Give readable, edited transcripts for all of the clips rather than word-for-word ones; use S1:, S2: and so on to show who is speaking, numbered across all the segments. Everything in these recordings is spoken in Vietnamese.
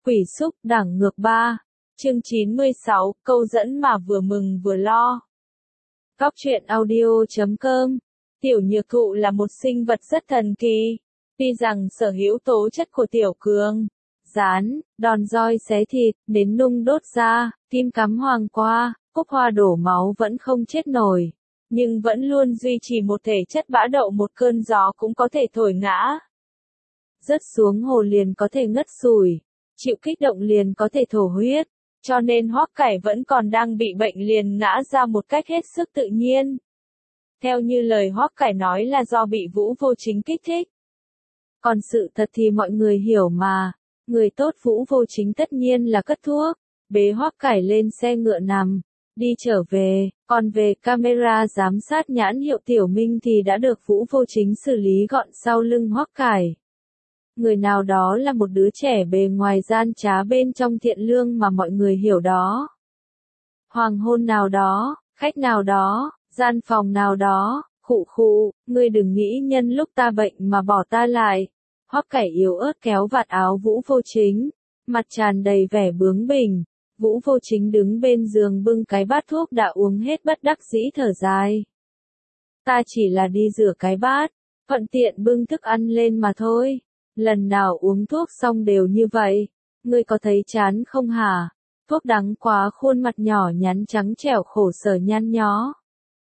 S1: Quỷ xúc đẳng ngược 3. Chương 96, câu dẫn mà vừa mừng vừa lo. Góc truyện audio.com. Tiểu Nhược Thụ là một sinh vật rất thần kỳ. Tuy rằng sở hữu tố chất của tiểu cường, rán, đòn roi xé thịt, nến nung đốt da, kim cắm hoàng qua, cúc hoa đổ máu vẫn không chết nổi, nhưng vẫn luôn duy trì một thể chất bã đậu, một cơn gió cũng có thể thổi ngã. Rớt xuống hồ liền có thể ngất xỉu, chịu kích động liền có thể thổ huyết, cho nên Hoắc Cải vẫn còn đang bị bệnh liền ngã ra một cách hết sức tự nhiên. Theo như lời Hoắc Cải nói là do bị Vũ Vô Chính kích thích. Còn sự thật thì mọi người hiểu mà, người tốt Vũ Vô Chính tất nhiên là cất thuốc, bế Hoắc Cải lên xe ngựa nằm, đi trở về, còn về camera giám sát nhãn hiệu Tiểu Minh thì đã được Vũ Vô Chính xử lý gọn sau lưng Hoắc Cải. Người nào đó là một đứa trẻ bề ngoài gian trá bên trong thiện lương mà mọi người hiểu đó. Hoàng hôn nào đó, khách nào đó, gian phòng nào đó, khụ, ngươi đừng nghĩ nhân lúc ta bệnh mà bỏ ta lại. Hoắc Cải yếu ớt kéo vạt áo Vũ Vô Chính, mặt tràn đầy vẻ bướng bỉnh. Vũ Vô Chính đứng bên giường bưng cái bát thuốc đã uống hết bất đắc dĩ thở dài. Ta chỉ là đi rửa cái bát, thuận tiện bưng thức ăn lên mà thôi. Lần nào uống thuốc xong đều như vậy, ngươi có thấy chán không hả? Thuốc đắng quá, khuôn mặt nhỏ nhắn trắng trẻo khổ sở nhăn nhó.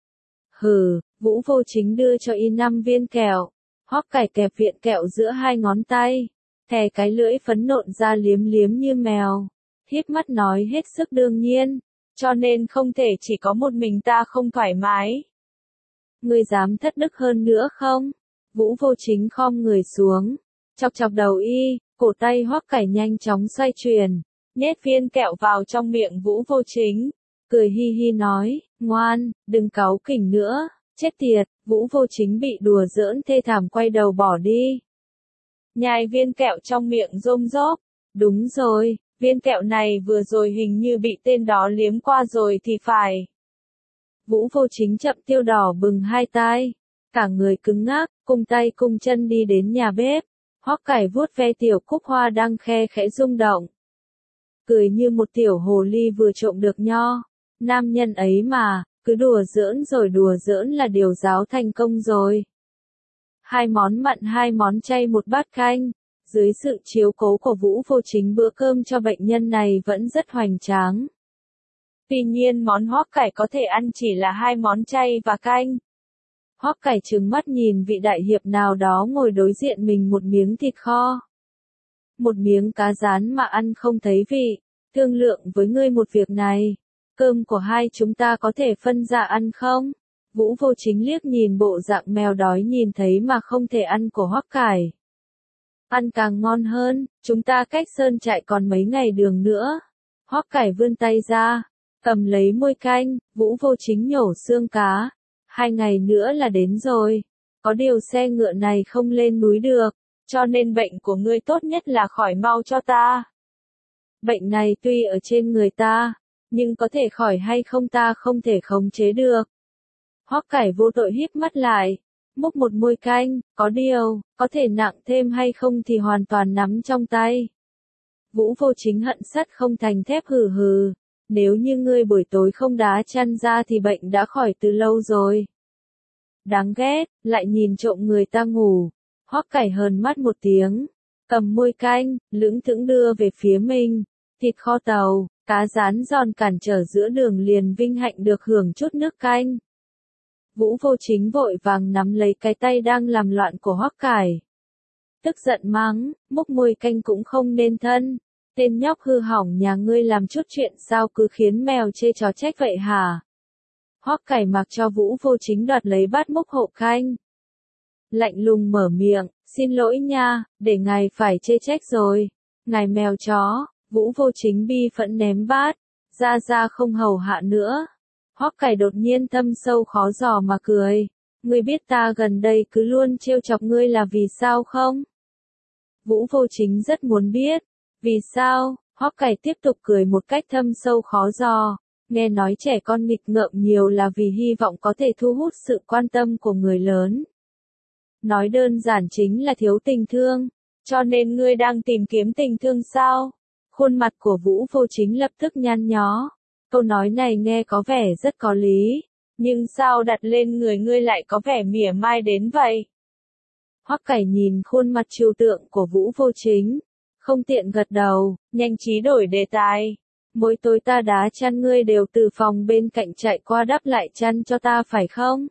S1: Hừ, Vũ Vô Chính đưa cho y 5 viên kẹo. Hoắc Cải kẹp viện kẹo giữa hai ngón tay, thè cái lưỡi phấn nộn ra liếm liếm như mèo, híp mắt nói hết sức đương nhiên, cho nên không thể chỉ có một mình ta không thoải mái. Ngươi dám thất đức hơn nữa không? Vũ Vô Chính khom người xuống, chọc chọc đầu y, cổ tay Hoắc Cải nhanh chóng xoay chuyển, nhét viên kẹo vào trong miệng Vũ Vô Chính, cười hi hi nói, ngoan, đừng cáu kỉnh nữa, chết tiệt. Vũ Vô Chính bị đùa giỡn thê thảm quay đầu bỏ đi. Nhai viên kẹo trong miệng rôm rốp, đúng rồi, viên kẹo này vừa rồi hình như bị tên đó liếm qua rồi thì phải. Vũ Vô Chính chậm tiêu đỏ bừng hai tai, cả người cứng ngắc, cung tay cung chân đi đến nhà bếp. Hoắc Cải vuốt ve tiểu cúc hoa đang khe khẽ rung động, cười như một tiểu hồ ly vừa trộm được nho. Nam nhân ấy mà, cứ đùa giỡn rồi đùa giỡn là điều giáo thành công rồi. 2 món mặn 2 món chay một bát canh, dưới sự chiếu cố của Vũ Vô Chính bữa cơm cho bệnh nhân này vẫn rất hoành tráng. Tuy nhiên món Hoắc Cải có thể ăn chỉ là 2 món chay và canh. Hoắc Cải trừng mắt nhìn vị đại hiệp nào đó ngồi đối diện mình một miếng thịt kho, một miếng cá rán mà ăn không thấy vị. Thương lượng với ngươi một việc này, cơm của hai chúng ta có thể phân ra ăn không? Vũ Vô Chính liếc nhìn bộ dạng mèo đói nhìn thấy mà không thể ăn của Hoắc Cải. Ăn càng ngon hơn, chúng ta cách sơn trại còn mấy ngày đường nữa. Hoắc Cải vươn tay ra, cầm lấy muôi canh. Vũ Vô Chính nhổ xương cá. 2 ngày nữa là đến rồi. Có điều xe ngựa này không lên núi được, cho nên bệnh của ngươi tốt nhất là khỏi mau cho ta. Bệnh này tuy ở trên người ta, nhưng có thể khỏi hay không ta không thể khống chế được. Hoắc Cải vô tội híp mắt lại, múc một muôi canh, có điều, có thể nặng thêm hay không thì hoàn toàn nắm trong tay. Vũ Vô Chính hận sắt không thành thép hừ, nếu như ngươi buổi tối không đá chăn ra thì bệnh đã khỏi từ lâu rồi. Đáng ghét, lại nhìn trộm người ta ngủ. Hoắc Cải hờn mắt một tiếng, cầm muôi canh, lững thững đưa về phía mình. Thịt kho tàu, cá rán giòn cản trở giữa đường liền vinh hạnh được hưởng chút nước canh. Vũ Vô Chính vội vàng nắm lấy cái tay đang làm loạn của Hoắc Cải, tức giận mắng, múc muôi canh cũng không nên thân. Tên nhóc hư hỏng nhà ngươi làm chút chuyện sao cứ khiến mèo chê chó trách vậy hả? Hoắc Cải mặc cho Vũ Vô Chính đoạt lấy bát múc hộ canh, lạnh lùng mở miệng, xin lỗi nha, để ngài phải chê trách rồi. Ngài mèo chó. Vũ Vô Chính bi phẫn ném bát, ra không hầu hạ nữa. Hoắc Cải đột nhiên thâm sâu khó dò mà cười. Ngươi biết ta gần đây cứ luôn trêu chọc ngươi là vì sao không? Vũ Vô Chính rất muốn biết. Vì sao? Hoắc Cải tiếp tục cười một cách thâm sâu khó dò. Nghe nói trẻ con nghịch ngợm nhiều là vì hy vọng có thể thu hút sự quan tâm của người lớn. Nói đơn giản chính là thiếu tình thương. Cho nên ngươi đang tìm kiếm tình thương sao? Khuôn mặt của Vũ Vô Chính lập tức nhăn nhó. Câu nói này nghe có vẻ rất có lý, nhưng sao đặt lên người ngươi lại có vẻ mỉa mai đến vậy? Hoắc Cải nhìn khuôn mặt trừu tượng của Vũ Vô Chính, không tiện gật đầu, nhanh trí đổi đề tài. Mỗi tối ta đá chăn ngươi đều từ phòng bên cạnh chạy qua đắp lại chăn cho ta phải không?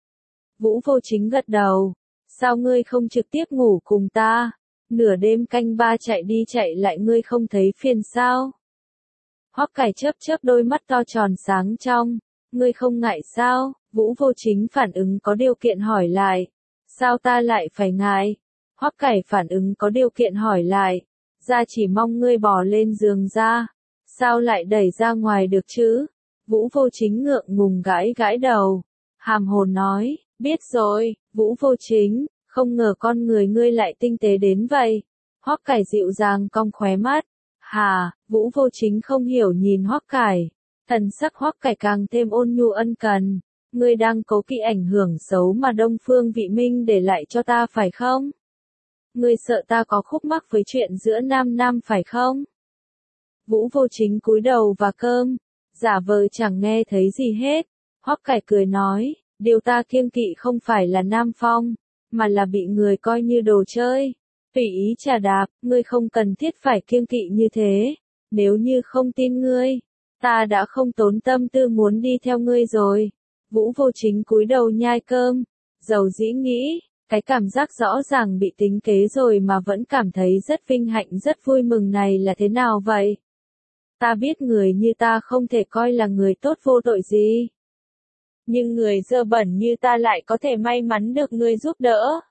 S1: Vũ Vô Chính gật đầu. Sao ngươi không trực tiếp ngủ cùng ta? Nửa đêm canh ba chạy đi chạy lại ngươi không thấy phiền sao? Hoắc Cải chớp chớp đôi mắt to tròn sáng trong. Ngươi không ngại sao? Vũ Vô Chính phản ứng có điều kiện hỏi lại. Sao ta lại phải ngại? Hoắc Cải phản ứng có điều kiện hỏi lại. Ra chỉ mong ngươi bò lên giường ra. Sao lại đẩy ra ngoài được chứ? Vũ Vô Chính ngượng ngùng gãi gãi đầu. Hàm hồn nói, biết rồi, Vũ Vô Chính, không ngờ con người ngươi lại tinh tế đến vậy. Hoắc Cải dịu dàng cong khóe mắt. Hà, Vũ Vô Chính không hiểu nhìn Hoắc Cải. Thần sắc Hoắc Cải càng thêm ôn nhu ân cần. Ngươi đang cố kỵ ảnh hưởng xấu mà Đông Phương Vị Minh để lại cho ta phải không? Ngươi sợ ta có khúc mắc với chuyện giữa nam nam phải không? Vũ Vô Chính cúi đầu và cơm, giả vờ chẳng nghe thấy gì hết. Hoắc Cải cười nói, điều ta kiêng kỵ không phải là Nam Phong, mà là bị người coi như đồ chơi. Tùy ý trà đạp, ngươi không cần thiết phải kiêng kỵ như thế. Nếu như không tin ngươi, ta đã không tốn tâm tư muốn đi theo ngươi rồi. Vũ Vô Chính cúi đầu nhai cơm, dầu dĩ nghĩ, cái cảm giác rõ ràng bị tính kế rồi mà vẫn cảm thấy rất vinh hạnh rất vui mừng này là thế nào vậy? Ta biết người như ta không thể coi là người tốt vô tội gì. Nhưng người dơ bẩn như ta lại có thể may mắn được ngươi giúp đỡ.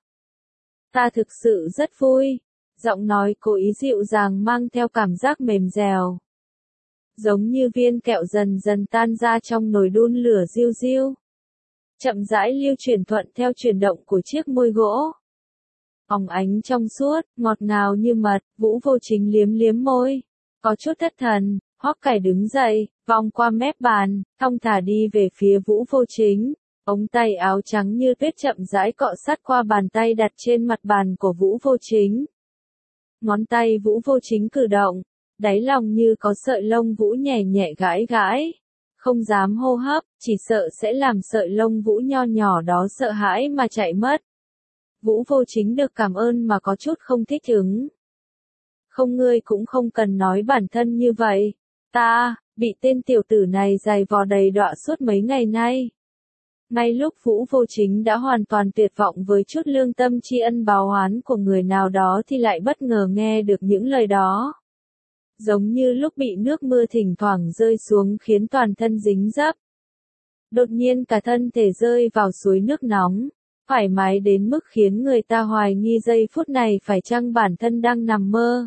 S1: Ta thực sự rất vui. Giọng nói cố ý dịu dàng mang theo cảm giác mềm dẻo. Giống như viên kẹo dần dần tan ra trong nồi đun lửa riu riu. Chậm rãi lưu chuyển thuận theo chuyển động của chiếc môi gỗ. Óng ánh trong suốt, ngọt ngào như mật, Vũ Vô Chính liếm liếm môi. Có chút thất thần, Hoắc Cải đứng dậy, vòng qua mép bàn, thong thả đi về phía Vũ Vô Chính. Ống tay áo trắng như tuyết chậm rãi cọ sát qua bàn tay đặt trên mặt bàn của Vũ Vô Chính. Ngón tay Vũ Vô Chính cử động, đáy lòng như có sợi lông vũ nhẹ nhẹ gãi gãi. Không dám hô hấp, chỉ sợ sẽ làm sợi lông vũ nho nhỏ đó sợ hãi mà chạy mất. Vũ Vô Chính được cảm ơn mà có chút không thích ứng. Không, ngươi cũng không cần nói bản thân như vậy. Ta, bị tên tiểu tử này giày vò đầy đọa suốt mấy ngày nay. Ngay lúc Vũ Vô Chính đã hoàn toàn tuyệt vọng với chút lương tâm tri ân báo oán của người nào đó thì lại bất ngờ nghe được những lời đó. Giống như lúc bị nước mưa thỉnh thoảng rơi xuống khiến toàn thân dính dấp. Đột nhiên cả thân thể rơi vào suối nước nóng, thoải mái đến mức khiến người ta hoài nghi giây phút này phải chăng bản thân đang nằm mơ.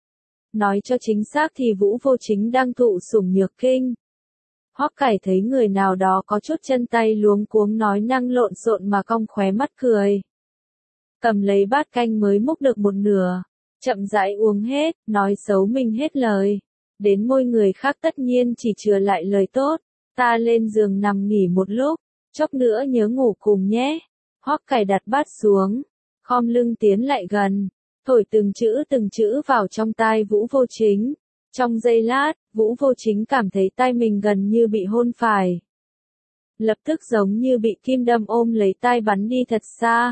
S1: Nói cho chính xác thì Vũ Vô Chính đang thụ sủng nhược kinh. Hoắc Cải thấy người nào đó có chút chân tay luống cuống nói năng lộn xộn mà cong khóe mắt cười. Cầm lấy bát canh mới múc được một nửa, chậm rãi uống hết, nói xấu mình hết lời. Đến môi người khác tất nhiên chỉ chừa lại lời tốt. Ta lên giường nằm nghỉ một lúc, chốc nữa nhớ ngủ cùng nhé. Hoắc Cải đặt bát xuống, khom lưng tiến lại gần, thổi từng chữ vào trong tai Vũ Vô Chính. Trong giây lát, Vũ Vô Chính cảm thấy tai mình gần như bị hôn phải. Lập tức giống như bị kim đâm ôm lấy tai bắn đi thật xa.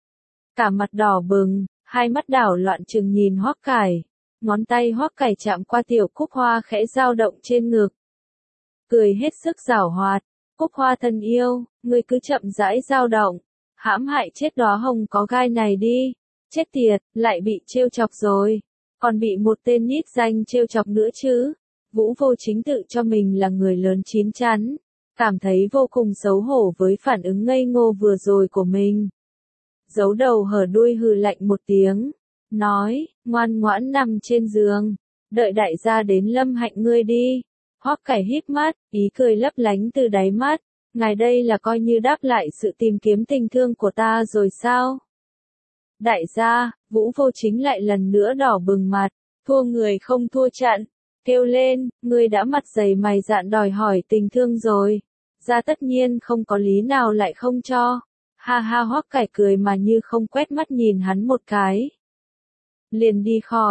S1: Cả mặt đỏ bừng, hai mắt đảo loạn trừng nhìn Hoắc Cải. Ngón tay Hoắc Cải chạm qua tiểu cúc hoa khẽ dao động trên ngực. Cười hết sức giảo hoạt, Cúc Hoa thân yêu, ngươi cứ chậm rãi dao động, hãm hại chết đóa hồng có gai này đi. Chết tiệt, lại bị trêu chọc rồi. Còn bị một tên nhít danh trêu chọc nữa chứ. Vũ Vô Chính tự cho mình là người lớn chín chắn, cảm thấy vô cùng xấu hổ với phản ứng ngây ngô vừa rồi của mình. Giấu đầu hở đuôi hừ lạnh một tiếng, nói, ngoan ngoãn nằm trên giường, đợi đại gia đến lâm hạnh ngươi đi. Hoắc Cải híp mắt, ý cười lấp lánh từ đáy mắt, ngài đây là coi như đáp lại sự tìm kiếm tình thương của ta rồi sao? Đại gia, Vũ Vô Chính lại lần nữa đỏ bừng mặt, thua người không thua trận, kêu lên, ngươi đã mặt dày mày dạn đòi hỏi tình thương rồi, ra tất nhiên không có lý nào lại không cho. Ha ha, Hoắc Cải cười mà như không quét mắt nhìn hắn một cái. Liền đi khỏi,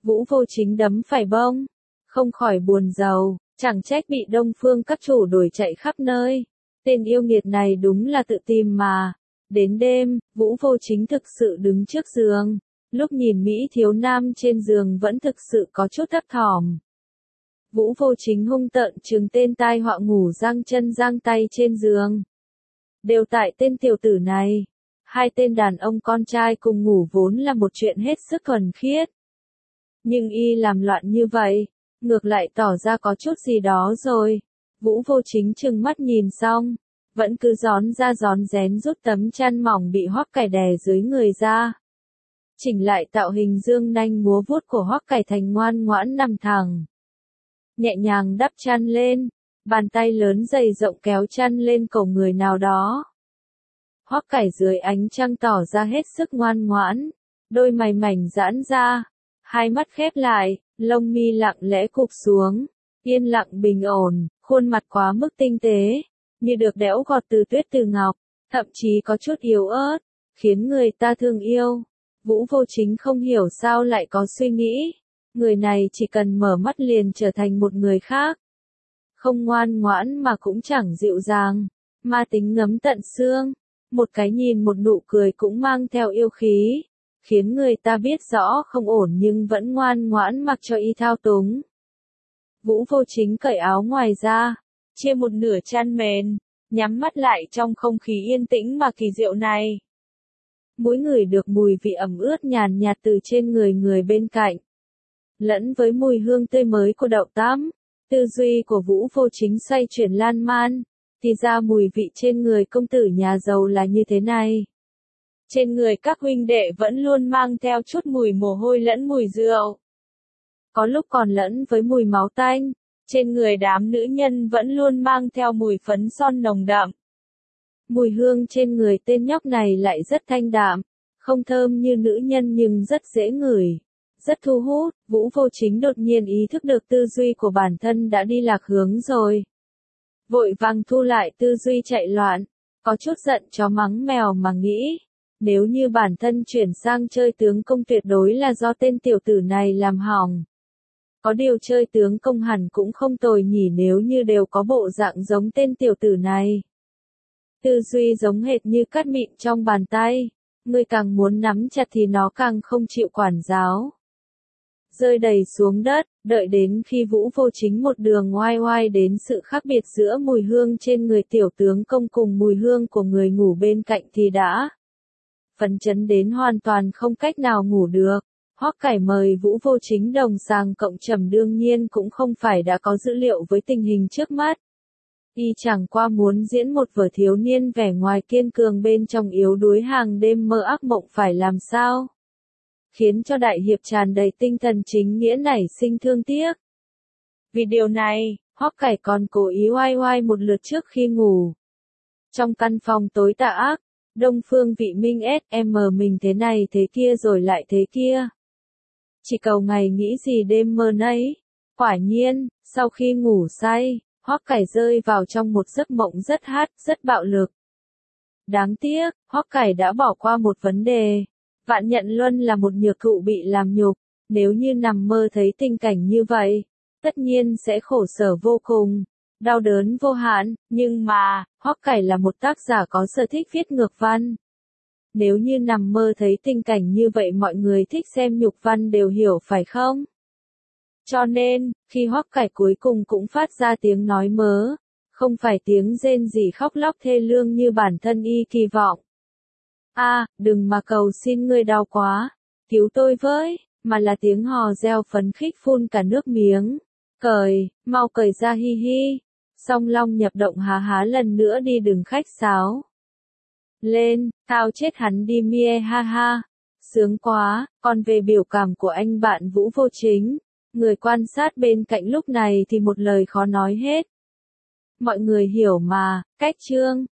S1: Vũ Vô Chính đấm phải bông, không khỏi buồn rầu, chẳng trách bị Đông Phương các chủ đuổi chạy khắp nơi. Tên yêu nghiệt này đúng là tự tìm mà. Đến đêm, Vũ Vô Chính thực sự đứng trước giường, lúc nhìn Mỹ thiếu nam trên giường vẫn thực sự có chút thấp thỏm. Vũ Vô Chính hung tợn trừng tên tai họa ngủ giang chân giang tay trên giường. Đều tại tên tiểu tử này. Hai tên đàn ông con trai cùng ngủ vốn là một chuyện hết sức thuần khiết. Nhưng y làm loạn như vậy, ngược lại tỏ ra có chút gì đó rồi. Vũ Vô Chính trừng mắt nhìn xong, vẫn cứ gión ra gión rén rút tấm chăn mỏng bị Hoắc Cải đè dưới người ra. Chỉnh lại tạo hình dương nanh múa vuốt của Hoắc Cải thành ngoan ngoãn nằm thẳng. Nhẹ nhàng đắp chăn lên, bàn tay lớn dày rộng kéo chăn lên cổ người nào đó. Hoắc Cải dưới ánh trăng tỏ ra hết sức ngoan ngoãn, đôi mày mảnh giãn ra, hai mắt khép lại, lông mi lặng lẽ cụp xuống, yên lặng bình ổn, khuôn mặt quá mức tinh tế, như được đẽo gọt từ tuyết từ ngọc, thậm chí có chút yếu ớt, khiến người ta thương yêu. Vũ Vô Chính không hiểu sao lại có suy nghĩ, người này chỉ cần mở mắt liền trở thành một người khác. Không ngoan ngoãn mà cũng chẳng dịu dàng, ma tính ngấm tận xương, một cái nhìn một nụ cười cũng mang theo yêu khí, khiến người ta biết rõ không ổn nhưng vẫn ngoan ngoãn mặc cho y thao túng. Vũ Vô Chính cởi áo ngoài ra, chia một nửa chăn mền, nhắm mắt lại trong không khí yên tĩnh mà kỳ diệu này. Mũi ngửi được mùi vị ẩm ướt nhàn nhạt từ trên người người bên cạnh, lẫn với mùi hương tươi mới của đậu tắm. Tư duy của Vũ Vô Chính xoay chuyển lan man, thì ra mùi vị trên người công tử nhà giàu là như thế này. Trên người các huynh đệ vẫn luôn mang theo chút mùi mồ hôi lẫn mùi rượu. Có lúc còn lẫn với mùi máu tanh, trên người đám nữ nhân vẫn luôn mang theo mùi phấn son nồng đậm. Mùi hương trên người tên nhóc này lại rất thanh đạm, không thơm như nữ nhân nhưng rất dễ ngửi, rất thu hút. Vũ Vô Chính đột nhiên ý thức được tư duy của bản thân đã đi lạc hướng rồi. Vội vàng thu lại tư duy chạy loạn, có chút giận chó mắng mèo mà nghĩ, nếu như bản thân chuyển sang chơi tướng công tuyệt đối là do tên tiểu tử này làm hỏng. Có điều chơi tướng công hẳn cũng không tồi nhỉ nếu như đều có bộ dạng giống tên tiểu tử này. Tư duy giống hệt như cát mịn trong bàn tay, người càng muốn nắm chặt thì nó càng không chịu quản giáo. Rơi đầy xuống đất, đợi đến khi Vũ Vô Chính một đường oai oai đến sự khác biệt giữa mùi hương trên người tiểu tướng công cùng mùi hương của người ngủ bên cạnh thì đã phấn chấn đến hoàn toàn không cách nào ngủ được. Hoắc Cải mời Vũ Vô Chính đồng sàng cộng trầm đương nhiên cũng không phải đã có dữ liệu với tình hình trước mắt. Y chẳng qua muốn diễn một vở thiếu niên vẻ ngoài kiên cường bên trong yếu đuối hàng đêm mơ ác mộng phải làm sao, khiến cho đại hiệp tràn đầy tinh thần chính nghĩa nảy sinh thương tiếc. Vì điều này, Hoắc Cải còn cố ý oai oai một lượt trước khi ngủ. Trong căn phòng tối tà ác, Đông Phương Vị Minh SM mình thế này thế kia rồi lại thế kia. Chỉ cầu ngày nghĩ gì đêm mơ nấy. Quả nhiên, sau khi ngủ say, Hoắc Cải rơi vào trong một giấc mộng rất hát, rất bạo lực. Đáng tiếc, Hoắc Cải đã bỏ qua một vấn đề. Vạn Nhận Luân là một nhược cựu bị làm nhục, nếu như nằm mơ thấy tình cảnh như vậy, tất nhiên sẽ khổ sở vô cùng, đau đớn vô hạn, nhưng mà, Hoắc Cải là một tác giả có sở thích viết ngược văn. Nếu như nằm mơ thấy tình cảnh như vậy mọi người thích xem nhục văn đều hiểu phải không? Cho nên, khi Hoắc Cải cuối cùng cũng phát ra tiếng nói mớ, không phải tiếng rên rỉ khóc lóc thê lương như bản thân y kỳ vọng. Đừng mà cầu xin ngươi đau quá, cứu tôi với, mà là tiếng hò reo phấn khích phun cả nước miếng. Cởi, mau cởi ra hi hi. Song Long nhập động há há lần nữa đi đừng khách sáo. Lên, tao chết hắn đi mie ha ha. Sướng quá, còn về biểu cảm của anh bạn Vũ Vô Chính, người quan sát bên cạnh lúc này thì một lời khó nói hết. Mọi người hiểu mà, cách chương.